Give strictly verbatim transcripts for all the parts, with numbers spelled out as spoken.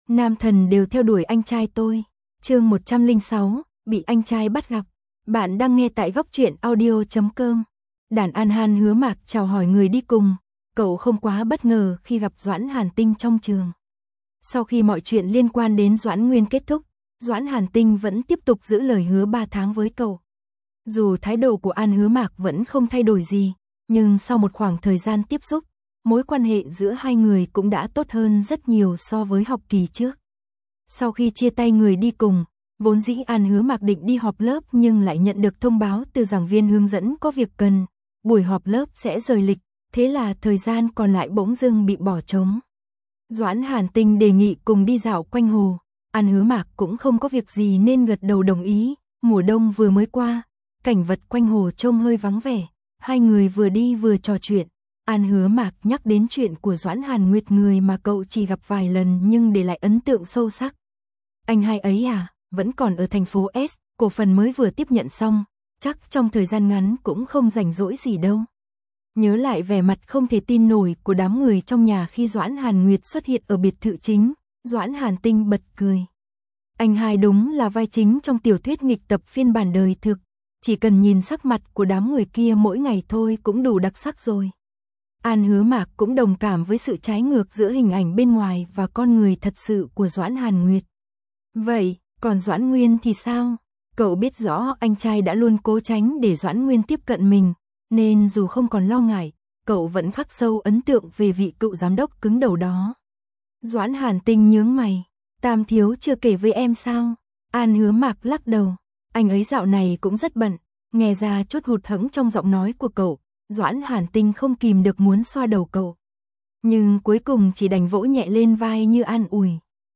Nam thần đều theo đuổi anh trai tôi. Chương một trăm lẻ sáu, bị anh trai bắt gặp. Bạn đang nghe tại góc truyện audio chấm com. Đàn An Han Hứa Mạc chào hỏi người đi cùng, cậu không quá bất ngờ khi gặp Doãn Hàn Tinh trong trường. Sau khi mọi chuyện liên quan đến Doãn Nguyên kết thúc, Doãn Hàn Tinh vẫn tiếp tục giữ lời hứa ba tháng với cậu. Dù thái độ của An Hứa Mạc vẫn không thay đổi gì, nhưng sau một khoảng thời gian tiếp xúc, mối quan hệ giữa hai người cũng đã tốt hơn rất nhiều so với học kỳ trước. Sau khi chia tay người đi cùng, vốn dĩ An Hứa Mạc định đi họp lớp nhưng lại nhận được thông báo từ giảng viên hướng dẫn có việc cần, buổi họp lớp sẽ rời lịch, thế là thời gian còn lại bỗng dưng bị bỏ trống. Doãn Hàn Tinh đề nghị cùng đi dạo quanh hồ, An Hứa Mạc cũng không có việc gì nên gật đầu đồng ý. Mùa đông vừa mới qua, cảnh vật quanh hồ trông hơi vắng vẻ, hai người vừa đi vừa trò chuyện. An Hứa Mạc nhắc đến chuyện của Doãn Hàn Nguyệt, người mà cậu chỉ gặp vài lần nhưng để lại ấn tượng sâu sắc. Anh hai ấy à, vẫn còn ở thành phố S, cổ phần mới vừa tiếp nhận xong, chắc trong thời gian ngắn cũng không rảnh rỗi gì đâu. Nhớ lại vẻ mặt không thể tin nổi của đám người trong nhà khi Doãn Hàn Nguyệt xuất hiện ở biệt thự chính, Doãn Hàn Tinh bật cười. Anh hai đúng là vai chính trong tiểu thuyết nghịch tập phiên bản đời thực, chỉ cần nhìn sắc mặt của đám người kia mỗi ngày thôi cũng đủ đặc sắc rồi. An Hứa Mạc cũng đồng cảm với sự trái ngược giữa hình ảnh bên ngoài và con người thật sự của Doãn Hàn Nguyệt. Vậy, còn Doãn Nguyên thì sao? Cậu biết rõ anh trai đã luôn cố tránh để Doãn Nguyên tiếp cận mình, nên dù không còn lo ngại, cậu vẫn khắc sâu ấn tượng về vị cựu giám đốc cứng đầu đó. Doãn Hàn Tinh nhướng mày, Tam thiếu chưa kể với em sao? An Hứa Mạc lắc đầu, anh ấy dạo này cũng rất bận, nghe ra chút hụt hẫng trong giọng nói của cậu. Doãn Hàn Tinh không kìm được muốn xoa đầu cậu, nhưng cuối cùng chỉ đành vỗ nhẹ lên vai như an ủi.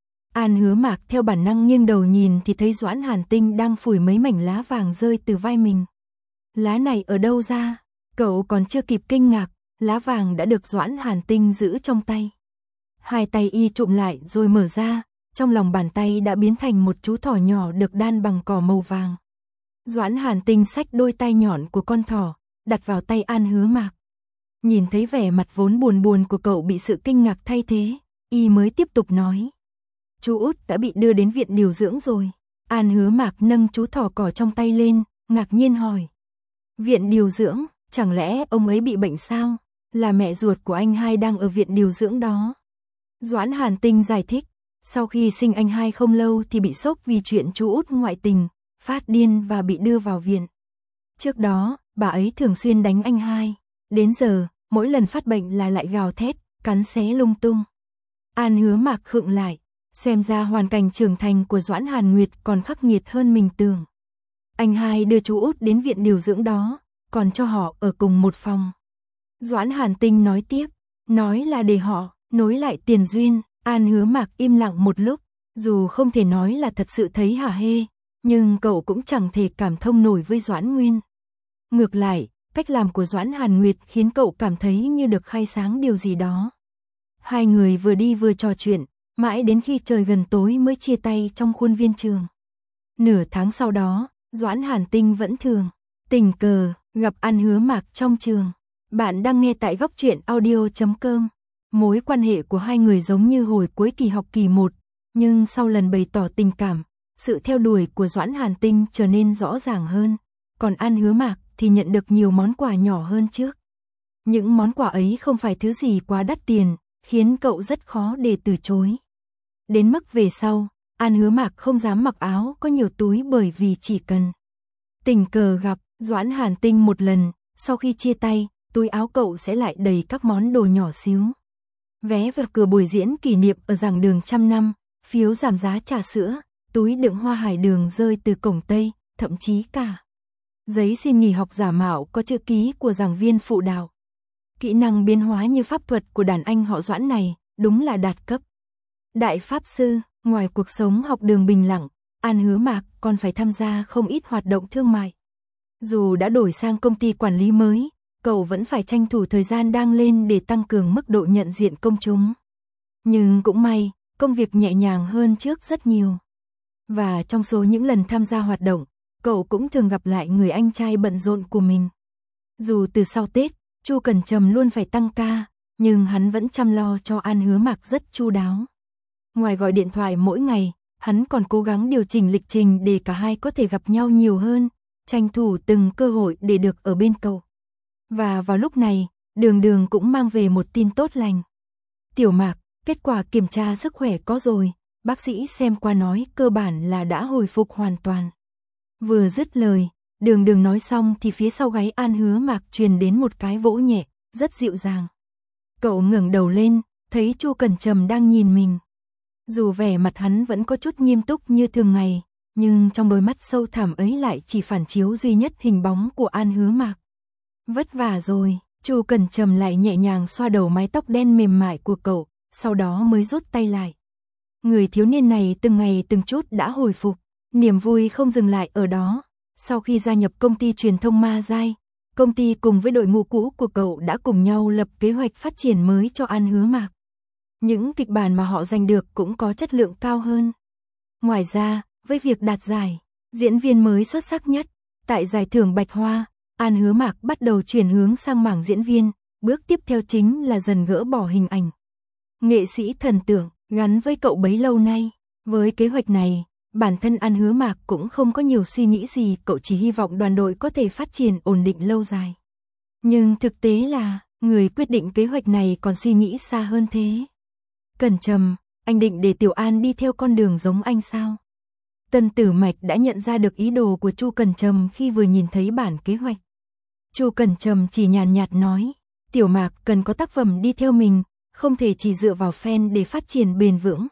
An Hứa Mạc theo bản năng nghiêng đầu nhìn thì thấy Doãn Hàn Tinh đang phủi mấy mảnh lá vàng rơi từ vai mình. Lá này ở đâu ra? Cậu còn chưa kịp kinh ngạc, lá vàng đã được Doãn Hàn Tinh giữ trong tay. Hai tay y trụm lại rồi mở ra, trong lòng bàn tay đã biến thành một chú thỏ nhỏ được đan bằng cỏ màu vàng. Doãn Hàn Tinh xách đôi tay nhọn của con thỏ, đặt vào tay An Hứa Mạc. Nhìn thấy vẻ mặt vốn buồn buồn của cậu bị sự kinh ngạc thay thế, y mới tiếp tục nói. Chú út đã bị đưa đến viện điều dưỡng rồi. An Hứa Mạc nâng chú thỏ cỏ trong tay lên, ngạc nhiên hỏi. Viện điều dưỡng, chẳng lẽ ông ấy bị bệnh sao? Là mẹ ruột của anh hai đang ở viện điều dưỡng đó. Doãn Hàn Tinh giải thích, sau khi sinh anh hai không lâu thì bị sốc vì chuyện chú út ngoại tình, phát điên và bị đưa vào viện. Trước đó, bà ấy thường xuyên đánh anh hai, đến giờ, mỗi lần phát bệnh là lại gào thét, cắn xé lung tung. An Hứa Mạc khựng lại, xem ra hoàn cảnh trưởng thành của Doãn Hàn Nguyệt còn khắc nghiệt hơn mình tưởng. Anh hai đưa chú út đến viện điều dưỡng đó, còn cho họ ở cùng một phòng. Doãn Hàn Tinh nói tiếp, nói là để họ nối lại tiền duyên. An Hứa Mạc im lặng một lúc, dù không thể nói là thật sự thấy hả hê, nhưng cậu cũng chẳng thể cảm thông nổi với Doãn Nguyên. Ngược lại, cách làm của Doãn Hàn Nguyệt khiến cậu cảm thấy như được khai sáng điều gì đó. Hai người vừa đi vừa trò chuyện, mãi đến khi trời gần tối mới chia tay trong khuôn viên trường. Nửa tháng sau đó, Doãn Hàn Tinh vẫn thường tình cờ gặp An Hứa Mạc trong trường. Bạn đang nghe tại góc truyện audio chấm com. Mối quan hệ của hai người giống như hồi cuối kỳ học kỳ một, nhưng sau lần bày tỏ tình cảm, sự theo đuổi của Doãn Hàn Tinh trở nên rõ ràng hơn, còn An Hứa Mạc thì nhận được nhiều món quà nhỏ hơn trước. Những món quà ấy không phải thứ gì quá đắt tiền, khiến cậu rất khó để từ chối. Đến mức về sau, An Hứa Mạc không dám mặc áo có nhiều túi bởi vì chỉ cần tình cờ gặp Doãn Hàn Tinh một lần, sau khi chia tay, túi áo cậu sẽ lại đầy các món đồ nhỏ xíu. Vé vào cửa buổi diễn kỷ niệm ở giảng đường trăm năm, phiếu giảm giá trà sữa, túi đựng hoa hải đường rơi từ cổng Tây, thậm chí cả giấy xin nghỉ học giả mạo có chữ ký của giảng viên phụ đạo. Kỹ năng biến hóa như pháp thuật của đàn anh họ Doãn này, đúng là đạt cấp đại pháp sư. Ngoài cuộc sống học đường bình lặng, An Hứa Mạc còn phải tham gia không ít hoạt động thương mại. Dù đã đổi sang công ty quản lý mới, cậu vẫn phải tranh thủ thời gian đang lên để tăng cường mức độ nhận diện công chúng. Nhưng cũng may, công việc nhẹ nhàng hơn trước rất nhiều. Và trong số những lần tham gia hoạt động, cậu cũng thường gặp lại người anh trai bận rộn của mình. Dù từ sau Tết, Chu Cẩn Trầm luôn phải tăng ca, nhưng hắn vẫn chăm lo cho An Hứa Mạc rất chu đáo. Ngoài gọi điện thoại mỗi ngày, hắn còn cố gắng điều chỉnh lịch trình để cả hai có thể gặp nhau nhiều hơn, tranh thủ từng cơ hội để được ở bên cậu. Và vào lúc này, Đường Đường cũng mang về một tin tốt lành. Tiểu Mạc, kết quả kiểm tra sức khỏe có rồi, bác sĩ xem qua nói cơ bản là đã hồi phục hoàn toàn. Vừa dứt lời, Đường Đường nói xong thì phía sau gáy An Hứa Mạc truyền đến một cái vỗ nhẹ, rất dịu dàng. Cậu ngẩng đầu lên, thấy Chu Cẩn Trầm đang nhìn mình. Dù vẻ mặt hắn vẫn có chút nghiêm túc như thường ngày, nhưng trong đôi mắt sâu thẳm ấy lại chỉ phản chiếu duy nhất hình bóng của An Hứa Mạc. Vất vả rồi, Chu Cẩn Trầm lại nhẹ nhàng xoa đầu mái tóc đen mềm mại của cậu, sau đó mới rút tay lại. Người thiếu niên này từng ngày từng chút đã hồi phục, niềm vui không dừng lại ở đó. Sau khi gia nhập công ty truyền thông Ma Giai, công ty cùng với đội ngũ cũ của cậu đã cùng nhau lập kế hoạch phát triển mới cho An Hứa Mạc. Những kịch bản mà họ giành được cũng có chất lượng cao hơn. Ngoài ra, với việc đạt giải, diễn viên mới xuất sắc nhất, tại giải thưởng Bạch Hoa, An Hứa Mạc bắt đầu chuyển hướng sang mảng diễn viên, bước tiếp theo chính là dần gỡ bỏ hình ảnh nghệ sĩ thần tượng gắn với cậu bấy lâu nay. Với kế hoạch này, bản thân An Hứa Mạc cũng không có nhiều suy nghĩ gì, cậu chỉ hy vọng đoàn đội có thể phát triển ổn định lâu dài. Nhưng thực tế là, người quyết định kế hoạch này còn suy nghĩ xa hơn thế. Cẩn Trầm, anh định để Tiểu An đi theo con đường giống anh sao? Tân Tử Mạch đã nhận ra được ý đồ của Chu Cẩn Trầm khi vừa nhìn thấy bản kế hoạch. Chu Cẩn Trầm chỉ nhàn nhạt nói, Tiểu Mạc cần có tác phẩm đi theo mình, không thể chỉ dựa vào fan để phát triển bền vững.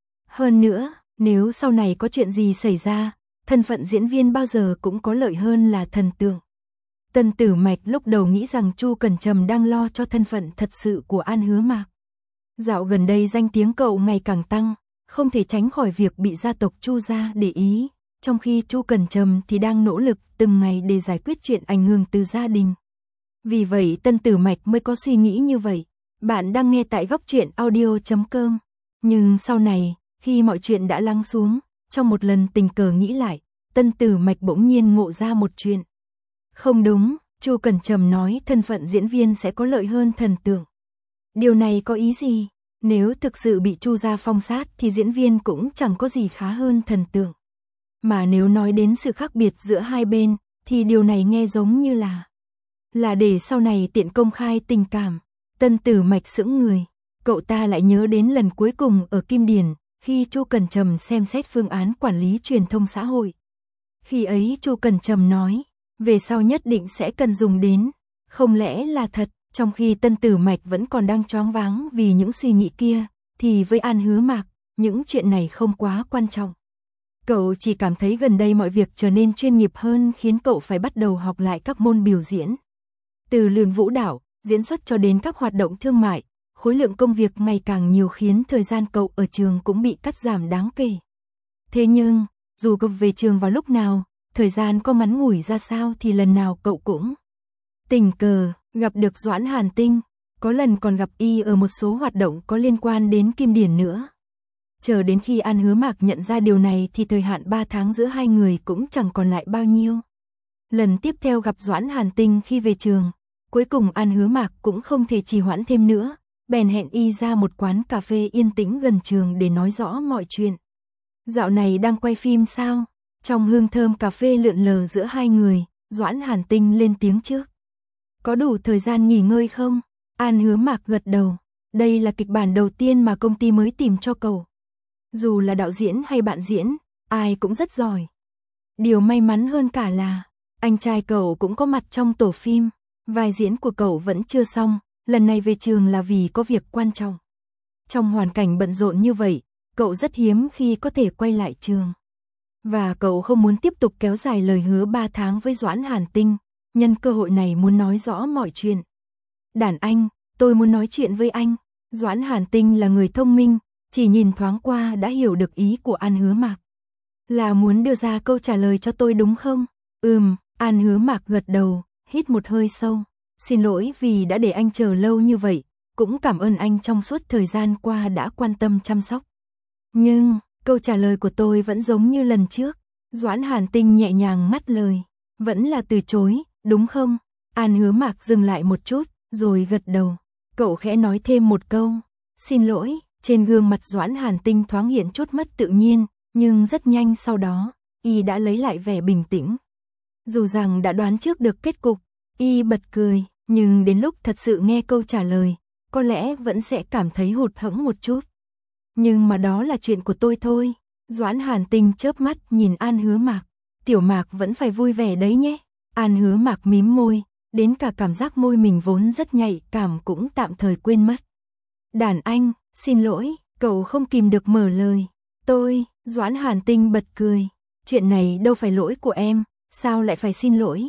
Hơn nữa, nếu sau này có chuyện gì xảy ra, thân phận diễn viên bao giờ cũng có lợi hơn là thần tượng. Tân Tử Mạch lúc đầu nghĩ rằng Chu Cẩn Trầm đang lo cho thân phận thật sự của An Hứa Mạc. Dạo gần đây danh tiếng cậu ngày càng tăng, không thể tránh khỏi việc bị gia tộc Chu gia để ý, trong khi Chu Cẩn Trầm thì đang nỗ lực từng ngày để giải quyết chuyện ảnh hưởng từ gia đình. Vì vậy Tân Tử Mạch mới có suy nghĩ như vậy. Bạn đang nghe tại góc truyện audio chấm com. Nhưng sau này, khi mọi chuyện đã lắng xuống, trong một lần tình cờ nghĩ lại, Tân Tử Mạch bỗng nhiên ngộ ra một chuyện. Không đúng, Chu Cẩn Trầm nói thân phận diễn viên sẽ có lợi hơn thần tượng. Điều này có ý gì? Nếu thực sự bị Chu gia phong sát thì diễn viên cũng chẳng có gì khá hơn thần tượng. Mà nếu nói đến sự khác biệt giữa hai bên, thì điều này nghe giống như là là để sau này tiện công khai tình cảm. Tân Tử Mạch sững người, cậu ta lại nhớ đến lần cuối cùng ở Kim Điển, khi Chu Cẩn Trầm xem xét phương án quản lý truyền thông xã hội. Khi ấy Chu Cẩn Trầm nói, về sau nhất định sẽ cần dùng đến, không lẽ là thật, trong khi Tân Tử Mạch vẫn còn đang choáng váng vì những suy nghĩ kia, thì với An Hứa Mạc, những chuyện này không quá quan trọng. Cậu chỉ cảm thấy gần đây mọi việc trở nên chuyên nghiệp hơn khiến cậu phải bắt đầu học lại các môn biểu diễn. Từ luyện vũ đạo, diễn xuất cho đến các hoạt động thương mại, khối lượng công việc ngày càng nhiều khiến thời gian cậu ở trường cũng bị cắt giảm đáng kể. Thế nhưng, dù cậu về trường vào lúc nào, thời gian có ngắn ngủi ra sao thì lần nào cậu cũng tình cờ gặp được Doãn Hàn Tinh, có lần còn gặp y ở một số hoạt động có liên quan đến Kim Điển nữa. Chờ đến khi An Hứa Mạc nhận ra điều này thì thời hạn ba tháng giữa hai người cũng chẳng còn lại bao nhiêu. Lần tiếp theo gặp Doãn Hàn Tinh khi về trường, cuối cùng An Hứa Mạc cũng không thể trì hoãn thêm nữa, bèn hẹn y ra một quán cà phê yên tĩnh gần trường để nói rõ mọi chuyện. Dạo này đang quay phim sao? Trong hương thơm cà phê lượn lờ giữa hai người, Doãn Hàn Tinh lên tiếng trước. Có đủ thời gian nghỉ ngơi không? An Hứa Mạc gật đầu. Đây là kịch bản đầu tiên mà công ty mới tìm cho cậu. Dù là đạo diễn hay bạn diễn, ai cũng rất giỏi. Điều may mắn hơn cả là, anh trai cậu cũng có mặt trong tổ phim. Vai diễn của cậu vẫn chưa xong, lần này về trường là vì có việc quan trọng. Trong hoàn cảnh bận rộn như vậy, cậu rất hiếm khi có thể quay lại trường. Và cậu không muốn tiếp tục kéo dài lời hứa ba tháng với Doãn Hàn Tinh, nhân cơ hội này muốn nói rõ mọi chuyện. Đàn anh, tôi muốn nói chuyện với anh. Doãn Hàn Tinh là người thông minh, chỉ nhìn thoáng qua đã hiểu được ý của An Hứa Mạc. Là muốn đưa ra câu trả lời cho tôi đúng không? Ừm, An Hứa Mạc gật đầu, hít một hơi sâu. Xin lỗi vì đã để anh chờ lâu như vậy, cũng cảm ơn anh trong suốt thời gian qua đã quan tâm chăm sóc. Nhưng, câu trả lời của tôi vẫn giống như lần trước. Doãn Hàn Tinh nhẹ nhàng ngắt lời. Vẫn là từ chối, đúng không? An Hứa Mạc dừng lại một chút, rồi gật đầu. Cậu khẽ nói thêm một câu. Xin lỗi, Trên gương mặt Doãn Hàn Tinh thoáng hiện chút mất tự nhiên, nhưng rất nhanh sau đó, y đã lấy lại vẻ bình tĩnh. Dù rằng đã đoán trước được kết cục, y bật cười, nhưng đến lúc thật sự nghe câu trả lời, có lẽ vẫn sẽ cảm thấy hụt hẫng một chút. Nhưng mà đó là chuyện của tôi thôi. Doãn Hàn Tinh chớp mắt nhìn An Hứa Mạc. Tiểu Mạc vẫn phải vui vẻ đấy nhé. An Hứa Mạc mím môi, đến cả cảm giác môi mình vốn rất nhạy cảm cũng tạm thời quên mất. Đàn anh, xin lỗi, cậu không kìm được mở lời. Tôi, Doãn Hàn Tinh bật cười. Chuyện này đâu phải lỗi của em, sao lại phải xin lỗi?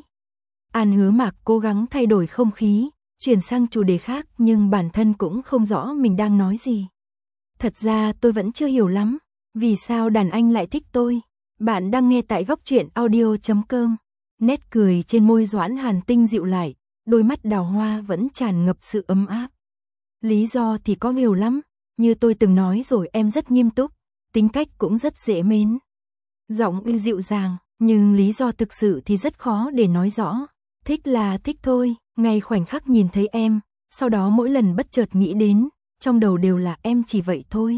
An Hứa Mạc cố gắng thay đổi không khí, chuyển sang chủ đề khác nhưng bản thân cũng không rõ mình đang nói gì. Thật ra tôi vẫn chưa hiểu lắm, vì sao đàn anh lại thích tôi. Bạn đang nghe tại góc truyện audio chấm com. Nét cười trên môi Doãn Hàn Tinh dịu lại, đôi mắt đào hoa vẫn tràn ngập sự ấm áp. Lý do thì có nhiều lắm, như tôi từng nói rồi, em rất nghiêm túc, tính cách cũng rất dễ mến. Giọng y dịu dàng, nhưng lý do thực sự thì rất khó để nói rõ. Thích là thích thôi, ngay khoảnh khắc nhìn thấy em, sau đó mỗi lần bất chợt nghĩ đến, trong đầu đều là em chỉ vậy thôi.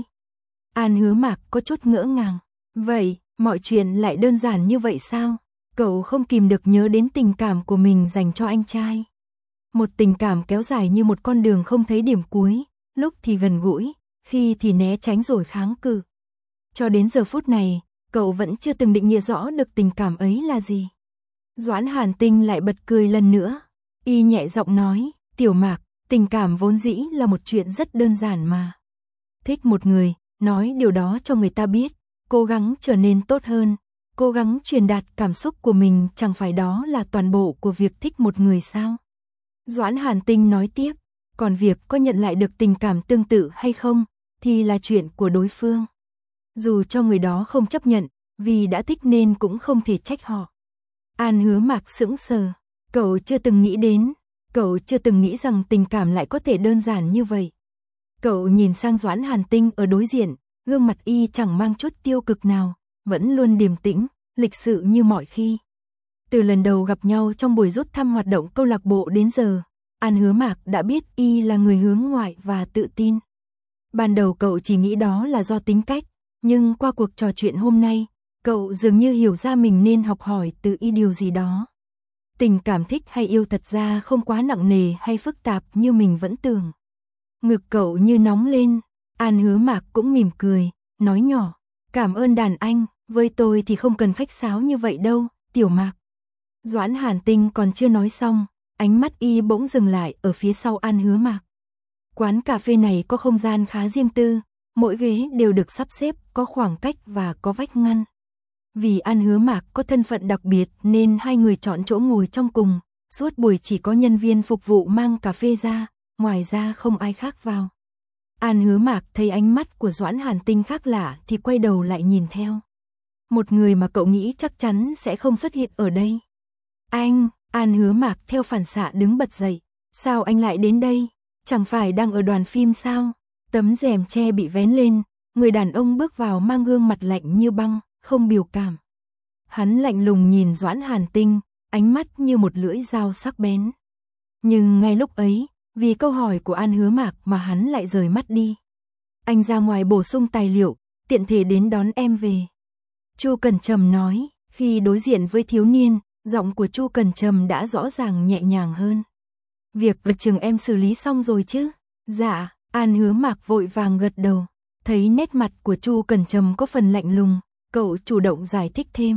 An Hứa Mạc có chút ngỡ ngàng. Vậy, mọi chuyện lại đơn giản như vậy sao? Cậu không kìm được nhớ đến tình cảm của mình dành cho anh trai. Một tình cảm kéo dài như một con đường không thấy điểm cuối, lúc thì gần gũi, khi thì né tránh rồi kháng cự. Cho đến giờ phút này, cậu vẫn chưa từng định nghĩa rõ được tình cảm ấy là gì. Doãn Hàn Tinh lại bật cười lần nữa. Y nhẹ giọng nói, Tiểu Mạc, tình cảm vốn dĩ là một chuyện rất đơn giản mà. Thích một người, nói điều đó cho người ta biết, cố gắng trở nên tốt hơn, cố gắng truyền đạt cảm xúc của mình, chẳng phải đó là toàn bộ của việc thích một người sao? Doãn Hàn Tinh nói tiếp, còn việc có nhận lại được tình cảm tương tự hay không, thì là chuyện của đối phương. Dù cho người đó không chấp nhận, vì đã thích nên cũng không thể trách họ. An Hứa Mạc sững sờ, cậu chưa từng nghĩ đến, cậu chưa từng nghĩ rằng tình cảm lại có thể đơn giản như vậy. Cậu nhìn sang Doãn Hàn Tinh ở đối diện, gương mặt y chẳng mang chút tiêu cực nào, vẫn luôn điềm tĩnh, lịch sự như mọi khi. Từ lần đầu gặp nhau trong buổi rút thăm hoạt động câu lạc bộ đến giờ, An Hứa Mạc đã biết y là người hướng ngoại và tự tin. Ban đầu cậu chỉ nghĩ đó là do tính cách, nhưng qua cuộc trò chuyện hôm nay, cậu dường như hiểu ra mình nên học hỏi từ y điều gì đó. Tình cảm thích hay yêu thật ra không quá nặng nề hay phức tạp như mình vẫn tưởng. Ngực cậu như nóng lên, An Hứa Mạc cũng mỉm cười, nói nhỏ, cảm ơn đàn anh, với tôi thì không cần khách sáo như vậy đâu, Tiểu Mạc. Doãn Hàn Tinh còn chưa nói xong, ánh mắt y bỗng dừng lại ở phía sau An Hứa Mạc. Quán cà phê này có không gian khá riêng tư, mỗi ghế đều được sắp xếp, có khoảng cách và có vách ngăn. Vì An Hứa Mạc có thân phận đặc biệt nên hai người chọn chỗ ngồi trong cùng, suốt buổi chỉ có nhân viên phục vụ mang cà phê ra, ngoài ra không ai khác vào. An Hứa Mạc thấy ánh mắt của Doãn Hàn Tinh khác lạ thì quay đầu lại nhìn theo. Một người mà cậu nghĩ chắc chắn sẽ không xuất hiện ở đây. Anh, An Hứa Mạc theo phản xạ đứng bật dậy. Sao anh lại đến đây? Chẳng phải đang ở đoàn phim sao? Tấm rèm che bị vén lên, người đàn ông bước vào mang gương mặt lạnh như băng, không biểu cảm. Hắn lạnh lùng nhìn Doãn Hàn Tinh, ánh mắt như một lưỡi dao sắc bén. Nhưng ngay lúc ấy, vì câu hỏi của An Hứa Mạc mà hắn lại rời mắt đi. Anh ra ngoài bổ sung tài liệu, tiện thể đến đón em về. Chu Cẩn Trầm nói, khi đối diện với thiếu niên, giọng của Chu Cẩn Trầm đã rõ ràng nhẹ nhàng hơn. Việc ở trường em xử lý xong rồi chứ? Dạ, An Hứa Mạc vội vàng gật đầu. Thấy nét mặt của Chu Cẩn Trầm có phần lạnh lùng, cậu chủ động giải thích thêm.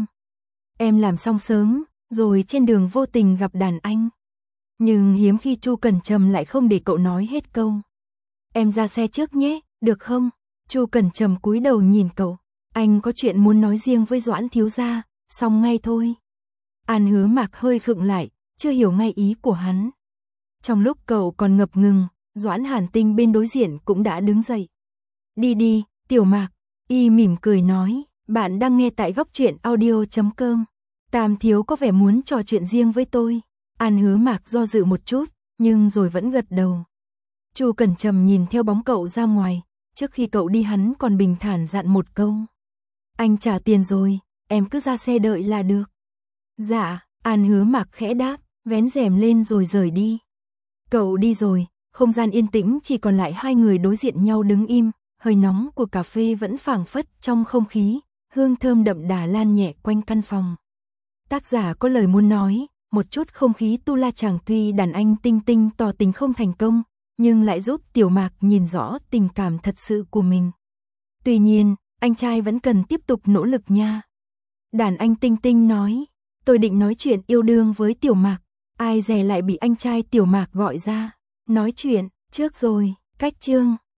Em làm xong sớm, rồi trên đường vô tình gặp đàn anh. Nhưng hiếm khi Chu Cẩn Trầm lại không để cậu nói hết câu. Em ra xe trước nhé, được không? Chu Cẩn Trầm cúi đầu nhìn cậu. Anh có chuyện muốn nói riêng với Doãn thiếu gia, xong ngay thôi. An Hứa Mạc hơi khựng lại, chưa hiểu ngay ý của hắn. Trong lúc cậu còn ngập ngừng, Doãn Hàn Tinh bên đối diện cũng đã đứng dậy. Đi đi, Tiểu Mạc, y mỉm cười nói, bạn đang nghe tại góc truyện audio chấm com. Tam thiếu có vẻ muốn trò chuyện riêng với tôi. An Hứa Mạc do dự một chút, nhưng rồi vẫn gật đầu. Chu Cẩn Trầm nhìn theo bóng cậu ra ngoài, trước khi cậu đi hắn còn bình thản dặn một câu. Anh trả tiền rồi, em cứ ra xe đợi là được. Dạ, An Hứa Mạc khẽ đáp, vén rèm lên rồi rời đi. Cậu đi rồi, không gian yên tĩnh chỉ còn lại hai người đối diện nhau đứng im, hơi nóng của cà phê vẫn phảng phất trong không khí, hương thơm đậm đà lan nhẹ quanh căn phòng. Tác giả có lời muốn nói, một chút không khí tu la chàng tuy đàn anh Tinh Tinh tỏ tình không thành công, nhưng lại giúp Tiểu Mạc nhìn rõ tình cảm thật sự của mình. Tuy nhiên, anh trai vẫn cần tiếp tục nỗ lực nha. Đàn anh Tinh Tinh nói, tôi định nói chuyện yêu đương với Tiểu Mạc, ai dè lại bị anh trai Tiểu Mạc gọi ra. Nói chuyện, trước rồi, cách chương.